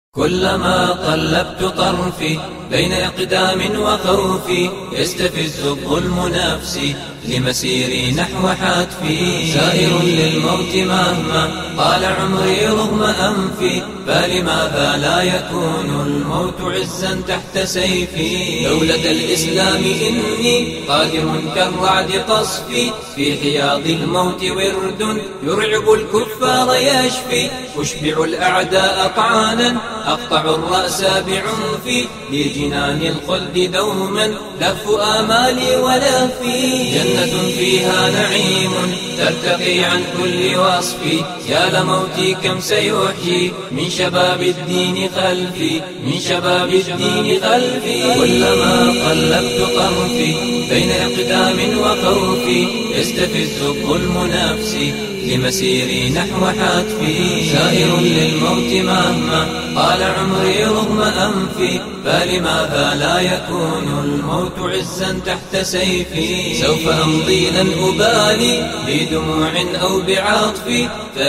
كلما قلبت طرفي بين إقدام وخوفي يستفز الظلم نفسي لمسيري نحو حتفي سائر للموت مهما طال عمري رغم أنفي فلماذا لا يكون الموت عزا تحت سيفي دولة الإسلام إني قادر كالرعد قصفي في حياض الموت ورد يرعب الكفار يشفي أشبع الأعداء طعانا أقطع الرأس بعنفي لجنان الخلد دوما لف آمالي ولفي جنة فيها نعيم ترتقي عن كل وصف يا لموتي كم سيحيي من شباب الدين خلفي من شباب الدين خلفي كلما قلبت طرفي بين إقدام وخوفي يستفز الظلم نفسي لمسيري نحو حتفي سائر للموت مهما طال عمري رغم أنفي فلماذا لا يكون الموت عزا تحت سيفي سوف أمضي لن أبالي بدموع أو بعطفي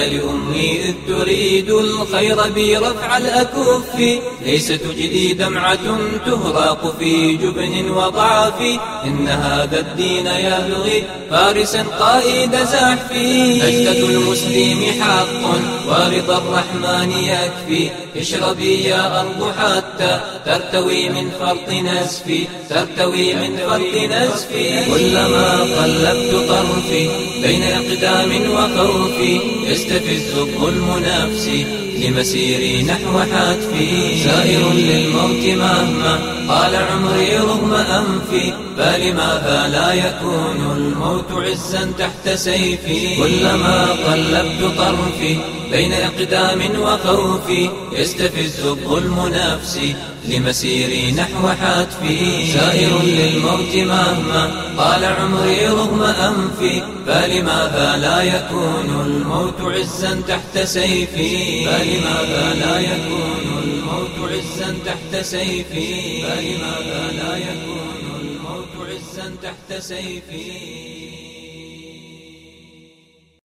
فلأمي إذ تريد الخير بي رفع الأكف ليس تجدي دمعة تهراق في جبن وضعف إن هذا الدين يبغي فارسا قائد زحفي نجدة المسلم حق ورضا الرحمن يكفي اشربي يا أرض حتى ترتوي من فرط نزفي ترتوي من فرط نزفي كلما قلبت طرفي بين إقدام وخوفي يستفز الظلم نفسي لمسيري نحو حتفي سائر للموت مهما طال عمري رغم أنفي فلماذا لا يكون الموت عزا تحت سيفي كلما قلبت طرفي بين إقدام وخوفي يستفز الظلم نفسي لمسيري نحو حتفي سائر للموت مهما طال عمري رغم أنفي فلماذا لا يكون الموت عزا تحت سيفي فلماذا لا يكون الموت عزا تحت سيفي فلماذا لا يكون الموت عزا تحت سيفي